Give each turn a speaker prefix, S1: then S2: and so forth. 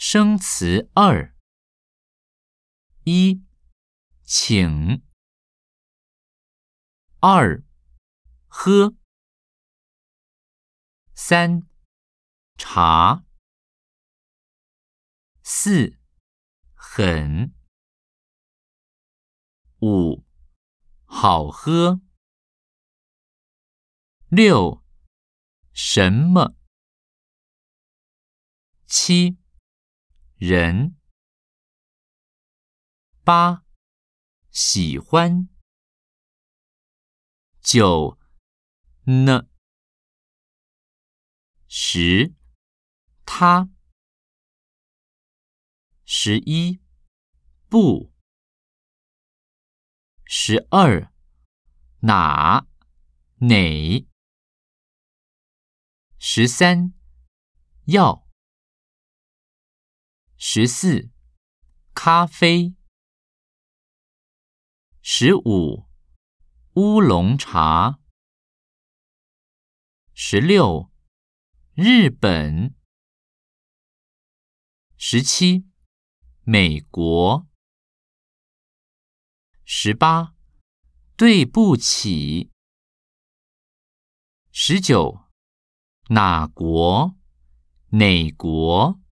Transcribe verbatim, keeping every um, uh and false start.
S1: 生词二：一、请；二、喝；三、茶；四、很；五、好喝；六、什么；七、人；八、喜欢；九、呢；十、他；十一、不；十二、哪、哪；十三、要；十四、咖啡；十五、乌龙茶；十六、日本；十七、美国；十八、对不起；十九、哪国、哪国；